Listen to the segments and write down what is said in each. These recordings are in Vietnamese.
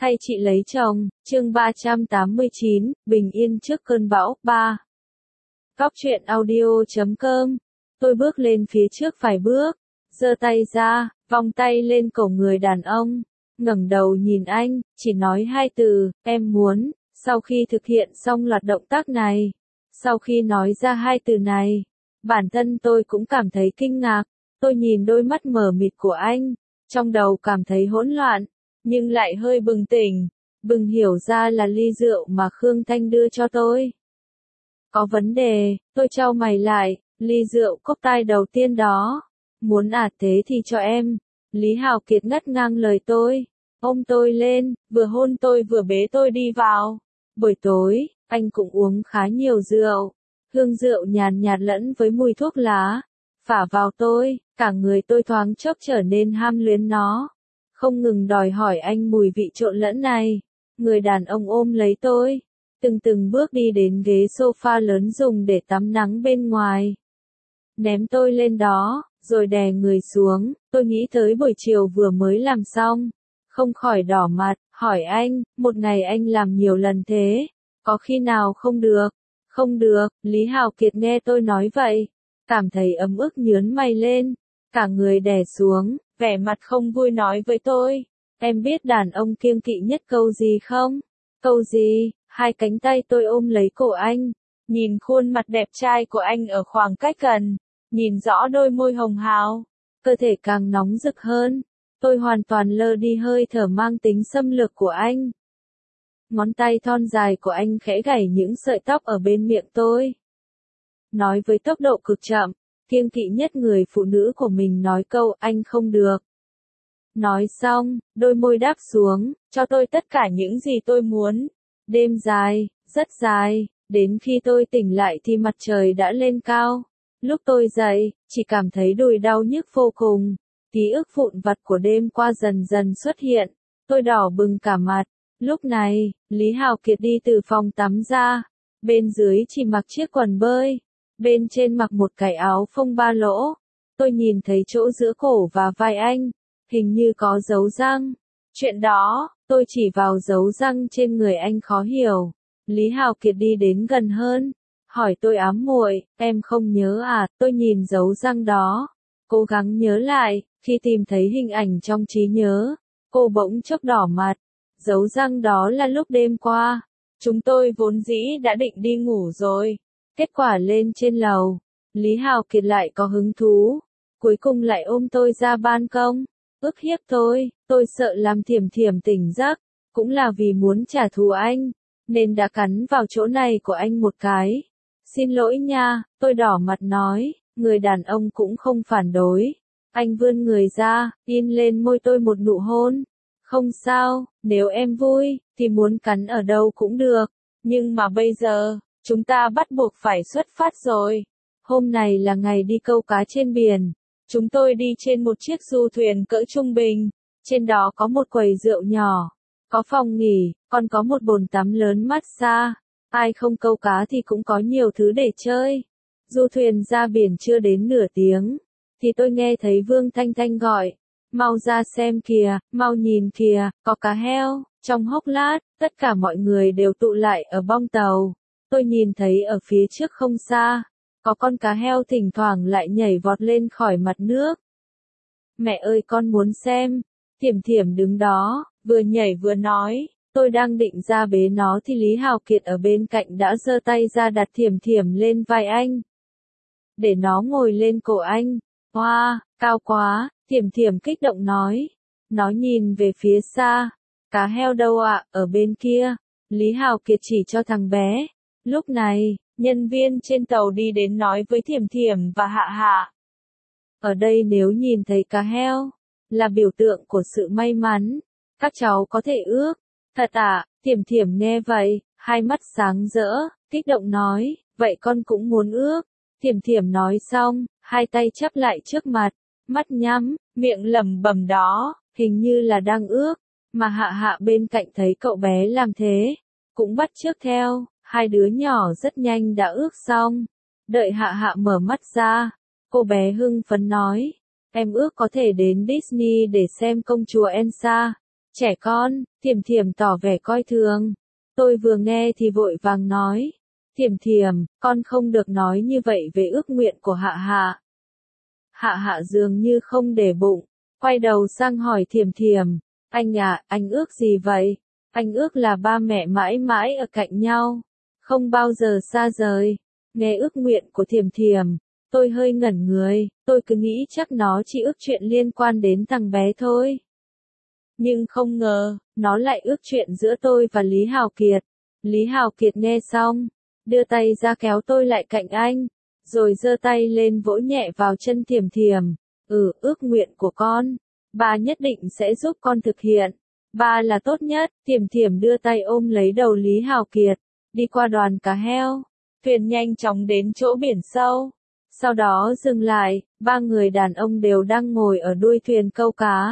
hay chị lấy chồng, chương 389, bình yên trước cơn bão, 3. Góc truyện audio.com. Tôi bước lên phía trước vài bước, giơ tay ra, vòng tay lên cổ người đàn ông, ngẩng đầu nhìn anh, chỉ nói hai từ, em muốn. Sau khi thực hiện xong loạt động tác này, sau khi nói ra hai từ này, bản thân tôi cũng cảm thấy kinh ngạc. Tôi nhìn đôi mắt mờ mịt của anh, trong đầu cảm thấy hỗn loạn, nhưng lại hơi bừng tỉnh, bừng hiểu ra là ly rượu mà Khương Thanh đưa cho tôi. Có vấn đề, tôi chau mày lại, ly rượu cốc tai đầu tiên đó. Muốn thế thì cho em. Lý Hào Kiệt ngắt ngang lời tôi, ôm tôi lên, vừa hôn tôi vừa bế tôi đi vào. Buổi tối, anh cũng uống khá nhiều rượu, hương rượu nhàn nhạt lẫn với mùi thuốc lá, phả vào tôi, cả người tôi thoáng chốc trở nên ham luyến nó. Không ngừng đòi hỏi anh mùi vị trộn lẫn này. Người đàn ông ôm lấy tôi, từng bước đi đến ghế sofa lớn dùng để tắm nắng bên ngoài. Ném tôi lên đó, rồi đè người xuống. Tôi nghĩ tới buổi chiều vừa mới làm xong, không khỏi đỏ mặt, hỏi anh, một ngày anh làm nhiều lần thế, có khi nào không được? Không được. Lý Hào Kiệt nghe tôi nói vậy, cảm thấy ấm ức nhướng mày lên, cả người đè xuống, vẻ mặt không vui nói với tôi, em biết đàn ông kiêng kỵ nhất câu gì không? Câu gì? Hai cánh tay tôi ôm lấy cổ anh, nhìn khuôn mặt đẹp trai của anh ở khoảng cách gần, nhìn rõ đôi môi hồng hào, cơ thể càng nóng rực hơn. Tôi hoàn toàn lơ đi hơi thở mang tính xâm lược của anh. Ngón tay thon dài của anh khẽ gảy những sợi tóc ở bên miệng tôi. Nói với tốc độ cực chậm, kiêng kỵ nhất người phụ nữ của mình nói câu anh không được. Nói xong, đôi môi đáp xuống, cho tôi tất cả những gì tôi muốn. Đêm dài, rất dài, đến khi tôi tỉnh lại thì mặt trời đã lên cao. Lúc tôi dậy, chỉ cảm thấy đùi đau nhức vô cùng. Ký ức vụn vặt của đêm qua dần dần xuất hiện, tôi đỏ bừng cả mặt. Lúc này, Lý Hào Kiệt đi từ phòng tắm ra, bên dưới chỉ mặc chiếc quần bơi, bên trên mặc một cái áo phông ba lỗ. Tôi nhìn thấy chỗ giữa cổ và vai anh, hình như có dấu răng. Chuyện đó, tôi chỉ vào dấu răng trên người anh khó hiểu. Lý Hào Kiệt đi đến gần hơn, hỏi tôi ám muội, em không nhớ à? Tôi nhìn dấu răng đó, cố gắng nhớ lại, khi tìm thấy hình ảnh trong trí nhớ, cô bỗng chốc đỏ mặt. Dấu răng đó là lúc đêm qua, chúng tôi vốn dĩ đã định đi ngủ rồi. Kết quả lên trên lầu, Lý Hào Kiệt lại có hứng thú, cuối cùng lại ôm tôi ra ban công, ức hiếp tôi sợ làm Thiểm Thiểm tỉnh giấc, cũng là vì muốn trả thù anh, nên đã cắn vào chỗ này của anh một cái. Xin lỗi nha, tôi đỏ mặt nói, người đàn ông cũng không phản đối. Anh vươn người ra, in lên môi tôi một nụ hôn. Không sao, nếu em vui, thì muốn cắn ở đâu cũng được. Nhưng mà bây giờ, chúng ta bắt buộc phải xuất phát rồi. Hôm này là ngày đi câu cá trên biển. Chúng tôi đi trên một chiếc du thuyền cỡ trung bình. Trên đó có một quầy rượu nhỏ, có phòng nghỉ, còn có một bồn tắm lớn massage. Ai không câu cá thì cũng có nhiều thứ để chơi. Du thuyền ra biển chưa đến nửa tiếng, thì tôi nghe thấy Vương Thanh Thanh gọi. Mau ra xem kìa, mau nhìn kìa, có cá heo. Trong hốc lát, tất cả mọi người đều tụ lại ở bong tàu. Tôi nhìn thấy ở phía trước không xa, có con cá heo thỉnh thoảng lại nhảy vọt lên khỏi mặt nước. Mẹ ơi con muốn xem. Thiểm Thiểm đứng đó, vừa nhảy vừa nói. Tôi đang định ra bế nó thì Lý Hào Kiệt ở bên cạnh đã giơ tay ra đặt Thiểm Thiểm lên vai anh, để nó ngồi lên cổ anh. Wow, cao quá, Thiểm Thiểm kích động nói. Nó nhìn về phía xa. Cá heo đâu ạ? Ở bên kia. Lý Hào Kiệt chỉ cho thằng bé. Lúc này, nhân viên trên tàu đi đến nói với Thiểm Thiểm và Hạ Hạ. Ở đây nếu nhìn thấy cá heo, là biểu tượng của sự may mắn. Các cháu có thể ước. Thật à? Thiểm Thiểm nghe vậy, hai mắt sáng rỡ, kích động nói, vậy con cũng muốn ước. Thiểm Thiểm nói xong, hai tay chắp lại trước mặt, mắt nhắm, miệng lẩm bẩm đó, hình như là đang ước. Mà Hạ Hạ bên cạnh thấy cậu bé làm thế, cũng bắt chước theo, hai đứa nhỏ rất nhanh đã ước xong. Đợi Hạ Hạ mở mắt ra, cô bé hưng phấn nói, em ước có thể đến Disney để xem công chúa Elsa. Trẻ con, Thiểm Thiểm tỏ vẻ coi thường. Tôi vừa nghe thì vội vàng nói. Thiểm Thiểm, con không được nói như vậy về ước nguyện của Hạ Hạ. Hạ Hạ dường như không để bụng, quay đầu sang hỏi Thiểm Thiểm. Anh à, anh ước gì vậy? Anh ước là ba mẹ mãi mãi ở cạnh nhau, không bao giờ xa rời. Nghe ước nguyện của Thiểm Thiểm, tôi hơi ngẩn người, tôi cứ nghĩ chắc nó chỉ ước chuyện liên quan đến thằng bé thôi. Nhưng không ngờ, nó lại ước chuyện giữa tôi và Lý Hào Kiệt. Lý Hào Kiệt nghe xong, đưa tay ra kéo tôi lại cạnh anh, rồi giơ tay lên vỗ nhẹ vào chân Thiểm Thiểm. Ước nguyện của con, ba nhất định sẽ giúp con thực hiện. Ba là tốt nhất. Thiểm Thiểm đưa tay ôm lấy đầu Lý Hào Kiệt, đi qua đoàn cá heo. Thuyền nhanh chóng đến chỗ biển sâu. Sau đó dừng lại, ba người đàn ông đều đang ngồi ở đuôi thuyền câu cá.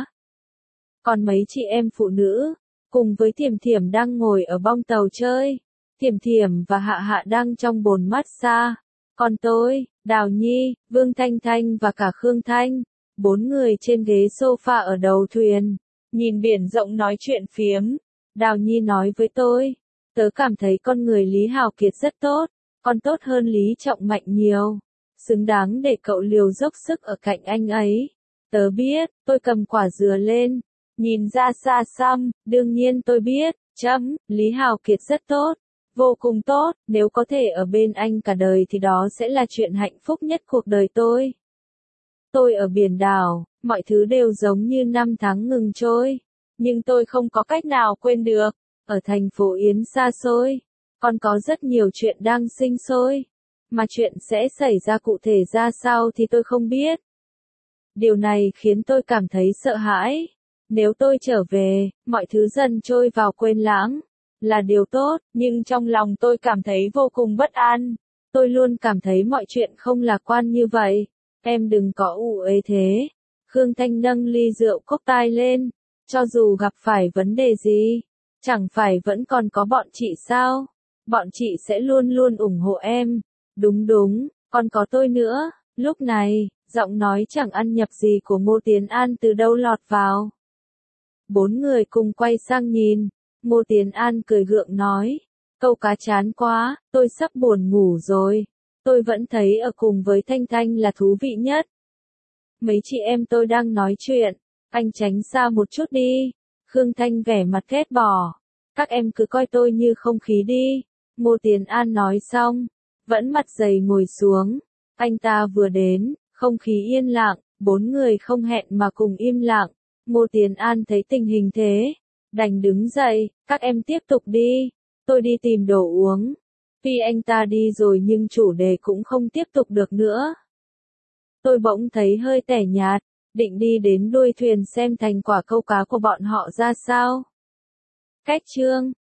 Còn mấy chị em phụ nữ, cùng với Thiểm Thiểm đang ngồi ở bong tàu chơi. Thiểm Thiểm và Hạ Hạ đang trong bồn massage. Còn tôi, Đào Nhi, Vương Thanh Thanh và cả Khương Thanh, 4 người trên ghế sofa ở đầu thuyền, nhìn biển rộng nói chuyện phiếm. Đào Nhi nói với tôi, tớ cảm thấy con người Lý Hào Kiệt rất tốt, còn tốt hơn Lý Trọng Mạnh nhiều, xứng đáng để cậu liều dốc sức ở cạnh anh ấy. Tớ biết, tôi cầm quả dừa lên, nhìn ra xa xăm, đương nhiên tôi biết, Lý Hào Kiệt rất tốt, vô cùng tốt, nếu có thể ở bên anh cả đời thì đó sẽ là chuyện hạnh phúc nhất cuộc đời tôi. Tôi ở biển đảo, mọi thứ đều giống như năm tháng ngừng trôi, nhưng tôi không có cách nào quên được. Ở thành phố Yến xa xôi, còn có rất nhiều chuyện đang sinh sôi, mà chuyện sẽ xảy ra cụ thể ra sao thì tôi không biết. Điều này khiến tôi cảm thấy sợ hãi. Nếu tôi trở về, mọi thứ dần trôi vào quên lãng, là điều tốt, nhưng trong lòng tôi cảm thấy vô cùng bất an. Tôi luôn cảm thấy mọi chuyện không lạc quan như vậy. Em đừng có ủ ế thế. Khương Thanh nâng ly rượu cốc tai lên. Cho dù gặp phải vấn đề gì, chẳng phải vẫn còn có bọn chị sao? Bọn chị sẽ luôn luôn ủng hộ em. Đúng đúng, còn có tôi nữa. Lúc này, giọng nói chẳng ăn nhập gì của Ngô Tiến An từ đâu lọt vào. 4 người cùng quay sang nhìn. Ngô Tiến An cười gượng nói, câu cá chán quá, tôi sắp buồn ngủ rồi. Tôi vẫn thấy ở cùng với Thanh Thanh là thú vị nhất. Mấy chị em tôi đang nói chuyện, anh tránh xa một chút đi. Khương Thanh vẻ mặt ghét bỏ. Các em cứ coi tôi như không khí đi. Ngô Tiến An nói xong, vẫn mặt dày ngồi xuống. Anh ta vừa đến, không khí yên lặng, 4 người không hẹn mà cùng im lặng. Ngô Tiến An thấy tình hình thế, đành đứng dậy, các em tiếp tục đi, tôi đi tìm đồ uống. Tuy anh ta đi rồi nhưng chủ đề cũng không tiếp tục được nữa. Tôi bỗng thấy hơi tẻ nhạt, định đi đến đuôi thuyền xem thành quả câu cá của bọn họ ra sao. Cách chương